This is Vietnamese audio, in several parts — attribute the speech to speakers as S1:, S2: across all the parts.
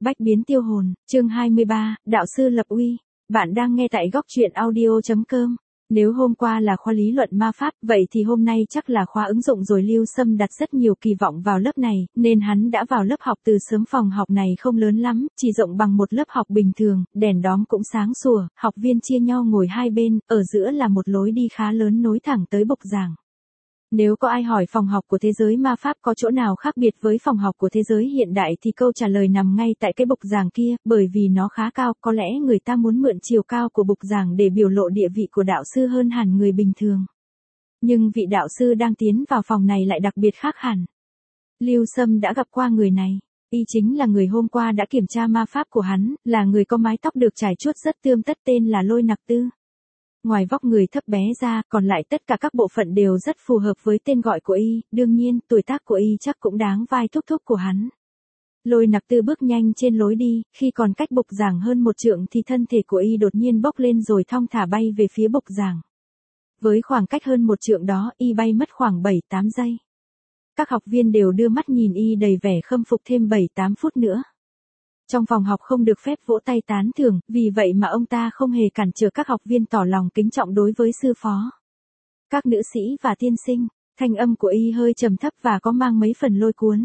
S1: Bách biến tiêu hồn, chương 23, đạo sư lập uy. Bạn đang nghe tại góc truyện audio.com. Nếu hôm qua là khoa lý luận ma pháp, vậy thì hôm nay chắc là khoa ứng dụng rồi. Lưu Sâm đặt rất nhiều kỳ vọng vào lớp này, nên hắn đã vào lớp học từ sớm. Phòng học này không lớn lắm, chỉ rộng bằng một lớp học bình thường, đèn đóm cũng sáng sủa, học viên chia nhau ngồi hai bên, ở giữa là một lối đi khá lớn nối thẳng tới bục giảng. Nếu có ai hỏi phòng học của thế giới ma pháp có chỗ nào khác biệt với phòng học của thế giới hiện đại thì câu trả lời nằm ngay tại cái bục giảng kia, bởi vì nó khá cao, có lẽ người ta muốn mượn chiều cao của bục giảng để biểu lộ địa vị của đạo sư hơn hẳn người bình thường. Nhưng vị đạo sư đang tiến vào phòng này lại đặc biệt khác hẳn. Lưu Sâm đã gặp qua người này. Y chính là người hôm qua đã kiểm tra ma pháp của hắn, là người có mái tóc được trải chuốt rất tươm tất, tên là Lôi Nặc Tư. Ngoài vóc người thấp bé ra, còn lại tất cả các bộ phận đều rất phù hợp với tên gọi của y, đương nhiên, tuổi tác của y chắc cũng đáng vai thúc thúc của hắn. Lôi Nặc Tư bước nhanh trên lối đi, khi còn cách bục giảng hơn một trượng thì thân thể của y đột nhiên bốc lên rồi thong thả bay về phía bục giảng. Với khoảng cách hơn một trượng đó, y bay mất khoảng 7-8 giây. Các học viên đều đưa mắt nhìn y đầy vẻ khâm phục. Thêm 7-8 phút nữa. Trong phòng học không được phép vỗ tay tán thưởng, vì vậy mà ông ta không hề cản trở các học viên tỏ lòng kính trọng đối với sư phó. Các nữ sĩ và tiên sinh, thanh âm của y hơi trầm thấp và có mang mấy phần lôi cuốn.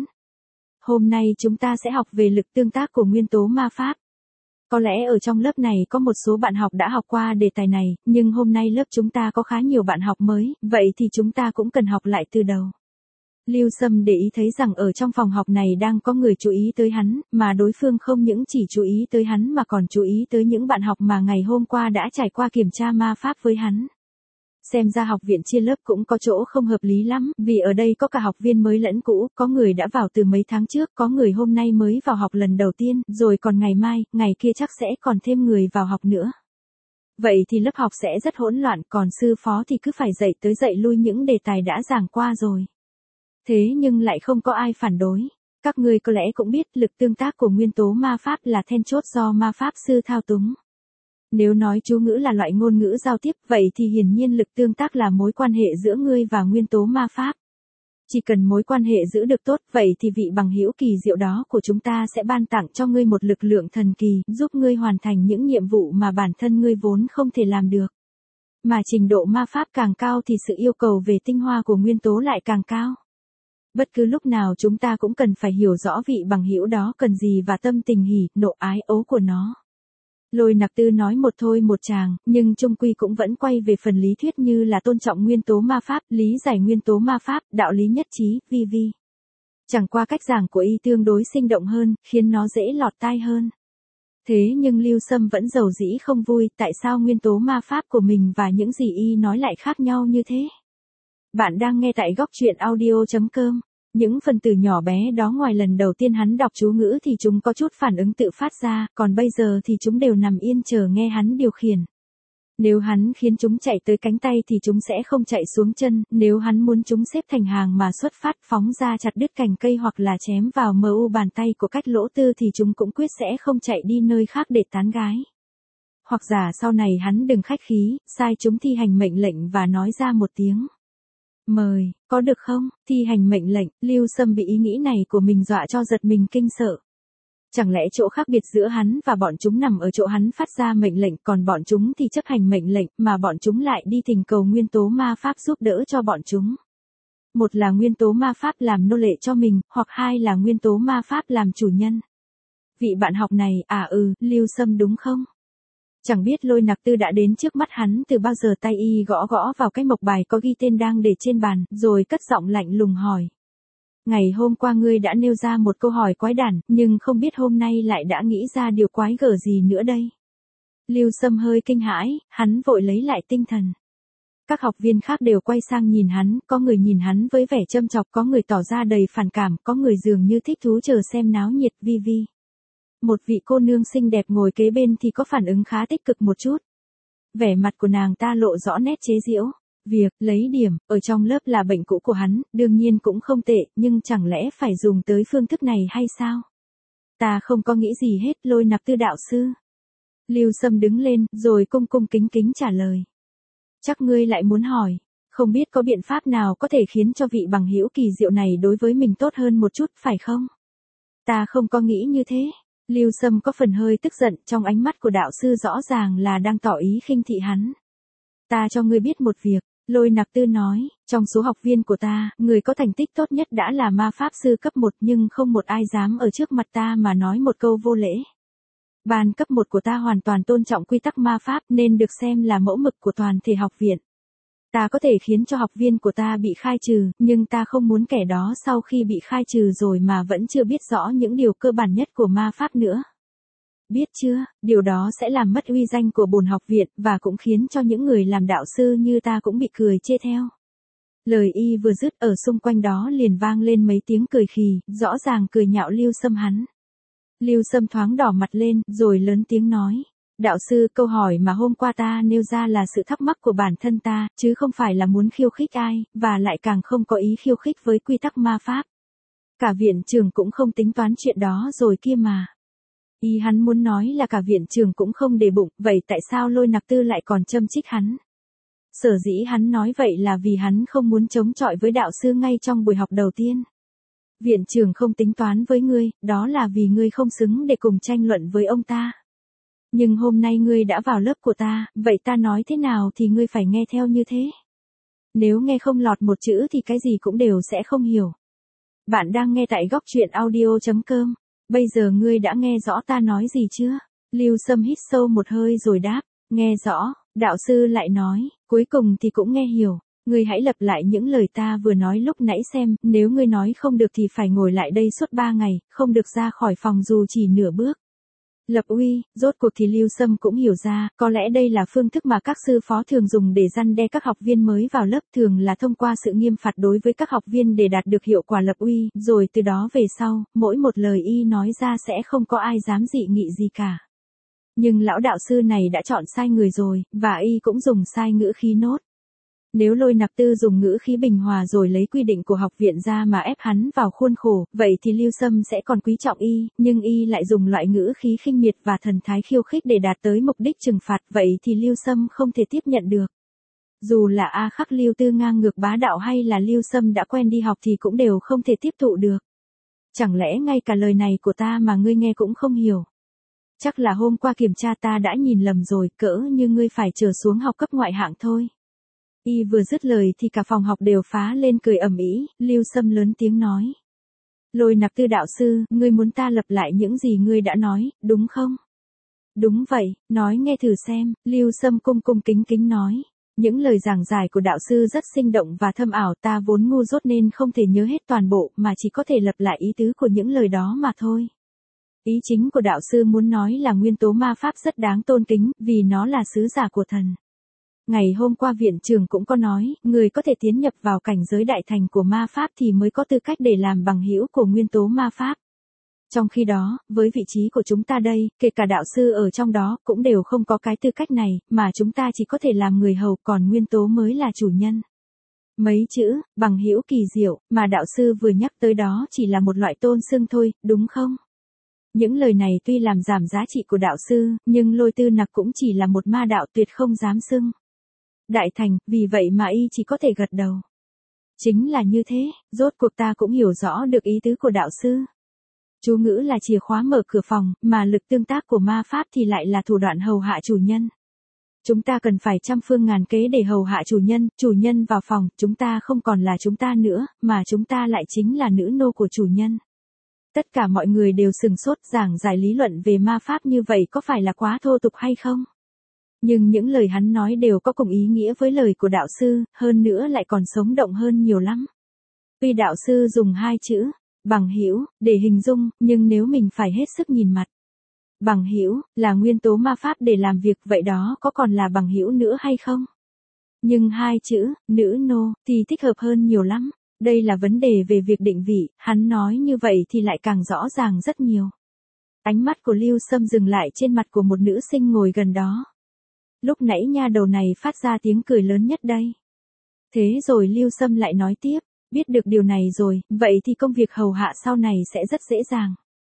S1: Hôm nay chúng ta sẽ học về lực tương tác của nguyên tố ma pháp. Có lẽ ở trong lớp này có một số bạn học đã học qua đề tài này, nhưng hôm nay lớp chúng ta có khá nhiều bạn học mới, vậy thì chúng ta cũng cần học lại từ đầu. Lưu Sâm để ý thấy rằng ở trong phòng học này đang có người chú ý tới hắn, mà đối phương không những chỉ chú ý tới hắn mà còn chú ý tới những bạn học mà ngày hôm qua đã trải qua kiểm tra ma pháp với hắn. Xem ra học viện chia lớp cũng có chỗ không hợp lý lắm, vì ở đây có cả học viên mới lẫn cũ, có người đã vào từ mấy tháng trước, có người hôm nay mới vào học lần đầu tiên, rồi còn ngày mai, ngày kia chắc sẽ còn thêm người vào học nữa. Vậy thì lớp học sẽ rất hỗn loạn, còn sư phó thì cứ phải dạy tới dạy lui những đề tài đã giảng qua rồi. Thế nhưng lại không có ai phản đối. Các ngươi có lẽ cũng biết lực tương tác của nguyên tố ma pháp là then chốt do ma pháp sư thao túng. Nếu nói chú ngữ là loại ngôn ngữ giao tiếp, vậy thì hiển nhiên lực tương tác là mối quan hệ giữa ngươi và nguyên tố ma pháp. Chỉ cần mối quan hệ giữ được tốt, vậy thì vị bằng hữu kỳ diệu đó của chúng ta sẽ ban tặng cho ngươi một lực lượng thần kỳ, giúp ngươi hoàn thành những nhiệm vụ mà bản thân ngươi vốn không thể làm được. Mà trình độ ma pháp càng cao thì sự yêu cầu về tinh hoa của nguyên tố lại càng cao. Bất cứ lúc nào chúng ta cũng cần phải hiểu rõ vị bằng hữu đó cần gì và tâm tình hỉ, nộ ái ố của nó. Lôi Nặc Tư nói một thôi một chàng, nhưng chung quy cũng vẫn quay về phần lý thuyết như là tôn trọng nguyên tố ma pháp, lý giải nguyên tố ma pháp, đạo lý nhất trí, v.v. Chẳng qua cách giảng của y tương đối sinh động hơn, khiến nó dễ lọt tai hơn. Thế nhưng Lưu Sâm vẫn dầu dĩ không vui, tại sao nguyên tố ma pháp của mình và những gì y nói lại khác nhau như thế? Bạn đang nghe tại góc truyện audio.com. Những phần từ nhỏ bé đó ngoài lần đầu tiên hắn đọc chú ngữ thì chúng có chút phản ứng tự phát ra, còn bây giờ thì chúng đều nằm yên chờ nghe hắn điều khiển. Nếu hắn khiến chúng chạy tới cánh tay thì chúng sẽ không chạy xuống chân, nếu hắn muốn chúng xếp thành hàng mà xuất phát phóng ra chặt đứt cành cây hoặc là chém vào bàn tay của cách lỗ tư thì chúng cũng quyết sẽ không chạy đi nơi khác để tán gái. Hoặc giả sau này hắn đừng khách khí, sai chúng thi hành mệnh lệnh và nói ra một tiếng mời, có được không? Thi hành mệnh lệnh. Lưu Sâm bị ý nghĩ này của mình dọa cho giật mình kinh sợ. Chẳng lẽ chỗ khác biệt giữa hắn và bọn chúng nằm ở chỗ hắn phát ra mệnh lệnh, còn bọn chúng thì chấp hành mệnh lệnh, mà bọn chúng lại đi thỉnh cầu nguyên tố ma pháp giúp đỡ cho bọn chúng. Một là nguyên tố ma pháp làm nô lệ cho mình, hoặc hai là nguyên tố ma pháp làm chủ nhân. Vị bạn học này, Lưu Sâm đúng không? Chẳng biết Lôi Nặc Tư đã đến trước mắt hắn từ bao giờ, tay y gõ gõ vào cái mộc bài có ghi tên đang để trên bàn, rồi cất giọng lạnh lùng hỏi. Ngày hôm qua ngươi đã nêu ra một câu hỏi quái đản, nhưng không biết hôm nay lại đã nghĩ ra điều quái gở gì nữa đây. Lưu Sâm hơi kinh hãi, hắn vội lấy lại tinh thần. Các học viên khác đều quay sang nhìn hắn, có người nhìn hắn với vẻ châm chọc, có người tỏ ra đầy phản cảm, có người dường như thích thú chờ xem náo nhiệt, v.v. Một vị cô nương xinh đẹp ngồi kế bên thì có phản ứng khá tích cực một chút. Vẻ mặt của nàng ta lộ rõ nét chế giễu. Việc lấy điểm ở trong lớp là bệnh cũ của hắn, đương nhiên cũng không tệ, nhưng chẳng lẽ phải dùng tới phương thức này hay sao? Ta không có nghĩ gì hết, Lôi Nặc Tư đạo sư. Lưu Sâm đứng lên, rồi cung cung kính kính trả lời. Chắc ngươi lại muốn hỏi, không biết có biện pháp nào có thể khiến cho vị bằng hữu kỳ diệu này đối với mình tốt hơn một chút, phải không? Ta không có nghĩ như thế. Lưu Sâm có phần hơi tức giận, trong ánh mắt của đạo sư rõ ràng là đang tỏ ý khinh thị hắn. Ta cho ngươi biết một việc, Lôi Nạp Tư nói, trong số học viên của ta, người có thành tích tốt nhất đã là ma pháp sư cấp 1 nhưng không một ai dám ở trước mặt ta mà nói một câu vô lễ. Ban cấp 1 của ta hoàn toàn tôn trọng quy tắc ma pháp nên được xem là mẫu mực của toàn thể học viện. Ta có thể khiến cho học viên của ta bị khai trừ, nhưng ta không muốn kẻ đó sau khi bị khai trừ rồi mà vẫn chưa biết rõ những điều cơ bản nhất của ma pháp nữa. Biết chưa, điều đó sẽ làm mất uy danh của bổn học viện và cũng khiến cho những người làm đạo sư như ta cũng bị cười chê theo. Lời y vừa dứt ở xung quanh đó liền vang lên mấy tiếng cười khì, rõ ràng cười nhạo Lưu Sâm hắn. Lưu Sâm thoáng đỏ mặt lên, rồi lớn tiếng nói. Đạo sư, câu hỏi mà hôm qua ta nêu ra là sự thắc mắc của bản thân ta, chứ không phải là muốn khiêu khích ai, và lại càng không có ý khiêu khích với quy tắc ma pháp. Cả viện trưởng cũng không tính toán chuyện đó rồi kia mà. Ý hắn muốn nói là cả viện trưởng cũng không để bụng, vậy tại sao Lôi Nạp Tư lại còn châm chích hắn? Sở dĩ hắn nói vậy là vì hắn không muốn chống chọi với đạo sư ngay trong buổi học đầu tiên. Viện trưởng không tính toán với ngươi, đó là vì ngươi không xứng để cùng tranh luận với ông ta. Nhưng hôm nay ngươi đã vào lớp của ta, vậy ta nói thế nào thì ngươi phải nghe theo như thế. Nếu nghe không lọt một chữ thì cái gì cũng đều sẽ không hiểu. Bạn đang nghe tại góc truyện audio.com. Bây giờ ngươi đã nghe rõ ta nói gì chưa? Lưu Sâm hít sâu một hơi rồi đáp, nghe rõ, đạo sư lại nói, cuối cùng thì cũng nghe hiểu. Ngươi hãy lặp lại những lời ta vừa nói lúc nãy xem, nếu ngươi nói không được thì phải ngồi lại đây suốt 3 ngày, không được ra khỏi phòng dù chỉ nửa bước. Lập uy, rốt cuộc thì Lưu Sâm cũng hiểu ra, có lẽ đây là phương thức mà các sư phó thường dùng để răn đe các học viên mới vào lớp, thường là thông qua sự nghiêm phạt đối với các học viên để đạt được hiệu quả lập uy, rồi từ đó về sau, mỗi một lời y nói ra sẽ không có ai dám dị nghị gì cả. Nhưng lão đạo sư này đã chọn sai người rồi, và y cũng dùng sai ngữ khí nốt. Nếu Lôi Nạp Tư dùng ngữ khí bình hòa rồi lấy quy định của học viện ra mà ép hắn vào khuôn khổ, vậy thì Lưu Sâm sẽ còn quý trọng y, nhưng y lại dùng loại ngữ khí khinh miệt và thần thái khiêu khích để đạt tới mục đích trừng phạt, vậy thì Lưu Sâm không thể tiếp nhận được. Dù là A Khắc Lưu Tư ngang ngược bá đạo hay là Lưu Sâm đã quen đi học thì cũng đều không thể tiếp thụ được. Chẳng lẽ ngay cả lời này của ta mà ngươi nghe cũng không hiểu? Chắc là hôm qua kiểm tra ta đã nhìn lầm rồi, cỡ như ngươi phải trở xuống học cấp ngoại hạng thôi. Y vừa dứt lời thì cả phòng học đều phá lên cười ầm ĩ, Lưu Sâm lớn tiếng nói. Lôi Nạp Tư đạo sư, ngươi muốn ta lặp lại những gì ngươi đã nói, đúng không? Đúng vậy, nói nghe thử xem, Lưu Sâm cung cung kính kính nói. Những lời giảng giải của đạo sư rất sinh động và thâm ảo, ta vốn ngu dốt nên không thể nhớ hết toàn bộ mà chỉ có thể lặp lại ý tứ của những lời đó mà thôi. Ý chính của đạo sư muốn nói là nguyên tố ma pháp rất đáng tôn kính, vì nó là sứ giả của thần. Ngày hôm qua viện trưởng cũng có nói, người có thể tiến nhập vào cảnh giới đại thành của ma pháp thì mới có tư cách để làm bằng hữu của nguyên tố ma pháp. Trong khi đó, với vị trí của chúng ta đây, kể cả đạo sư ở trong đó cũng đều không có cái tư cách này, mà chúng ta chỉ có thể làm người hầu, còn nguyên tố mới là chủ nhân. Mấy chữ, bằng hữu kỳ diệu, mà đạo sư vừa nhắc tới đó chỉ là một loại tôn xưng thôi, đúng không? Những lời này tuy làm giảm giá trị của đạo sư, nhưng Lôi Tư Nặc cũng chỉ là một ma đạo tuyệt không dám xưng đại thành, vì vậy mà y chỉ có thể gật đầu. Chính là như thế, rốt cuộc ta cũng hiểu rõ được ý tứ của đạo sư. Chú ngữ là chìa khóa mở cửa phòng, mà lực tương tác của ma pháp thì lại là thủ đoạn hầu hạ chủ nhân. Chúng ta cần phải trăm phương ngàn kế để hầu hạ chủ nhân vào phòng, chúng ta không còn là chúng ta nữa, mà chúng ta lại chính là nữ nô của chủ nhân. Tất cả mọi người đều sừng sốt, giảng giải lý luận về ma pháp như vậy có phải là quá thô tục hay không? Nhưng những lời hắn nói đều có cùng ý nghĩa với lời của đạo sư, hơn nữa lại còn sống động hơn nhiều lắm. Tuy đạo sư dùng 2 chữ, bằng hữu, để hình dung, nhưng nếu mình phải hết sức nhìn mặt. Bằng hữu là nguyên tố ma pháp để làm việc, vậy đó có còn là bằng hữu nữa hay không? Nhưng 2 chữ, nữ nô, thì thích hợp hơn nhiều lắm. Đây là vấn đề về việc định vị, hắn nói như vậy thì lại càng rõ ràng rất nhiều. Ánh mắt của Lưu Sâm dừng lại trên mặt của một nữ sinh ngồi gần đó. Lúc nãy nha đầu này phát ra tiếng cười lớn nhất đây. Thế rồi Lưu Sâm lại nói tiếp, biết được điều này rồi, vậy thì công việc hầu hạ sau này sẽ rất dễ dàng.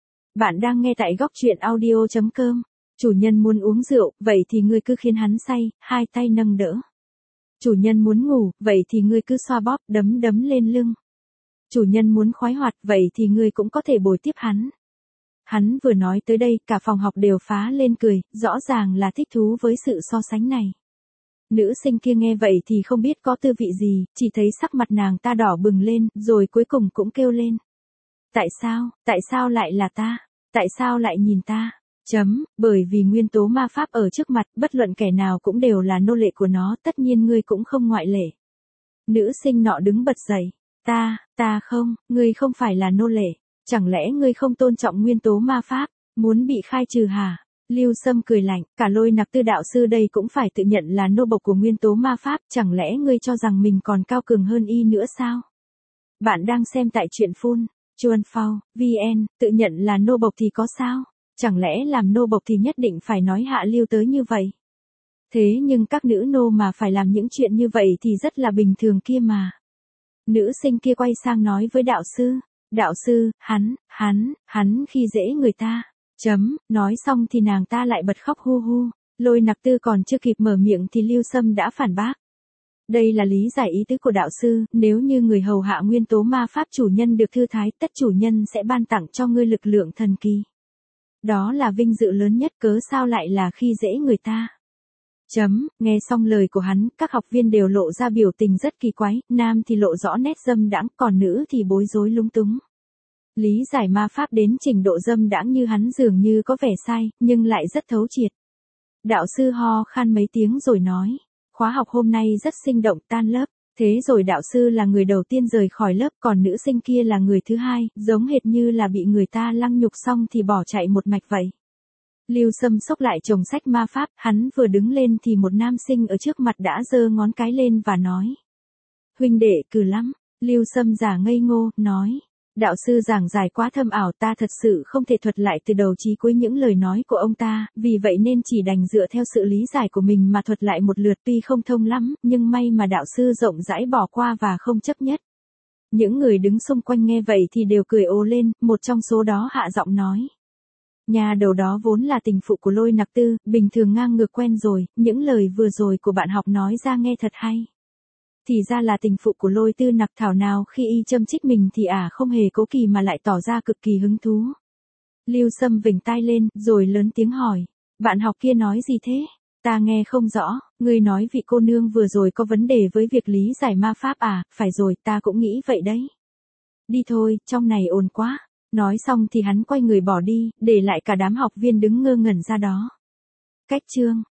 S1: Bạn đang nghe tại góc truyện audio.com. Chủ nhân muốn uống rượu, vậy thì ngươi cứ khiến hắn say, 2 tay nâng đỡ. Chủ nhân muốn ngủ, vậy thì ngươi cứ xoa bóp, đấm đấm lên lưng. Chủ nhân muốn khoái hoạt, vậy thì ngươi cũng có thể bồi tiếp hắn. Hắn vừa nói tới đây, cả phòng học đều phá lên cười, rõ ràng là thích thú với sự so sánh này. Nữ sinh kia nghe vậy thì không biết có tư vị gì, chỉ thấy sắc mặt nàng ta đỏ bừng lên, rồi cuối cùng cũng kêu lên. Tại sao lại là ta? Tại sao lại nhìn ta? Bởi vì nguyên tố ma pháp ở trước mặt, bất luận kẻ nào cũng đều là nô lệ của nó, tất nhiên ngươi cũng không ngoại lệ. Nữ sinh nọ đứng bật dậy. Ta không, ngươi không phải là nô lệ. Chẳng lẽ ngươi không tôn trọng nguyên tố ma pháp, muốn bị khai trừ hả? Lưu Sâm cười lạnh, cả Lôi Nặc Tư đạo sư đây cũng phải tự nhận là nô bộc của nguyên tố ma pháp, chẳng lẽ ngươi cho rằng mình còn cao cường hơn y nữa sao? Bạn đang xem tại truyện phun, Chuan Phao, VN, tự nhận là nô bộc thì có sao? Chẳng lẽ làm nô bộc thì nhất định phải nói hạ lưu tới như vậy? Thế nhưng các nữ nô mà phải làm những chuyện như vậy thì rất là bình thường kia mà. Nữ sinh kia quay sang nói với đạo sư, hắn khi dễ người ta. Nói xong thì nàng ta lại bật khóc hu hu. Lôi Nặc Tư còn chưa kịp mở miệng thì Lưu Sâm đã phản bác. Đây là lý giải ý tứ của đạo sư, nếu như người hầu hạ nguyên tố ma pháp chủ nhân được thư thái, tất chủ nhân sẽ ban tặng cho ngươi lực lượng thần kỳ. Đó là vinh dự lớn nhất, cớ sao lại là khi dễ người ta. Nghe xong lời của hắn, các học viên đều lộ ra biểu tình rất kỳ quái, nam thì lộ rõ nét dâm đãng, còn nữ thì bối rối lúng túng. Lý giải ma pháp đến trình độ dâm đãng như hắn dường như có vẻ sai, nhưng lại rất thấu triệt. Đạo sư ho khan mấy tiếng rồi nói, khóa học hôm nay rất sinh động, tan lớp. Thế rồi đạo sư là người đầu tiên rời khỏi lớp, còn nữ sinh kia là người thứ hai, giống hệt như là bị người ta lăng nhục xong thì bỏ chạy một mạch vậy. Lưu Sâm xốc lại chồng sách ma pháp, hắn vừa đứng lên thì một nam sinh ở trước mặt đã giơ ngón cái lên và nói. Huynh đệ cừ lắm. Lưu Sâm giả ngây ngô, nói. Đạo sư giảng giải quá thâm ảo, ta thật sự không thể thuật lại từ đầu chí cuối những lời nói của ông ta, vì vậy nên chỉ đành dựa theo sự lý giải của mình mà thuật lại một lượt, tuy không thông lắm, nhưng may mà đạo sư rộng rãi bỏ qua và không chấp nhất. Những người đứng xung quanh nghe vậy thì đều cười ồ lên, một trong số đó hạ giọng nói. Nhà đầu đó vốn là tình phụ của Lôi Nặc Tư, bình thường ngang ngược quen rồi, những lời vừa rồi của bạn học nói ra nghe thật hay. Thì ra là tình phụ của Lôi Tư Nặc, thảo nào khi y châm chích mình thì không hề cố kỳ mà lại tỏ ra cực kỳ hứng thú. Lưu Sâm vểnh tai lên, rồi lớn tiếng hỏi, bạn học kia nói gì thế? Ta nghe không rõ, ngươi nói vị cô nương vừa rồi có vấn đề với việc lý giải ma pháp à? Phải rồi, ta cũng nghĩ vậy đấy. Đi thôi, trong này ồn quá. Nói xong thì hắn quay người bỏ đi, để lại cả đám học viên đứng ngơ ngẩn ra đó. Cách chương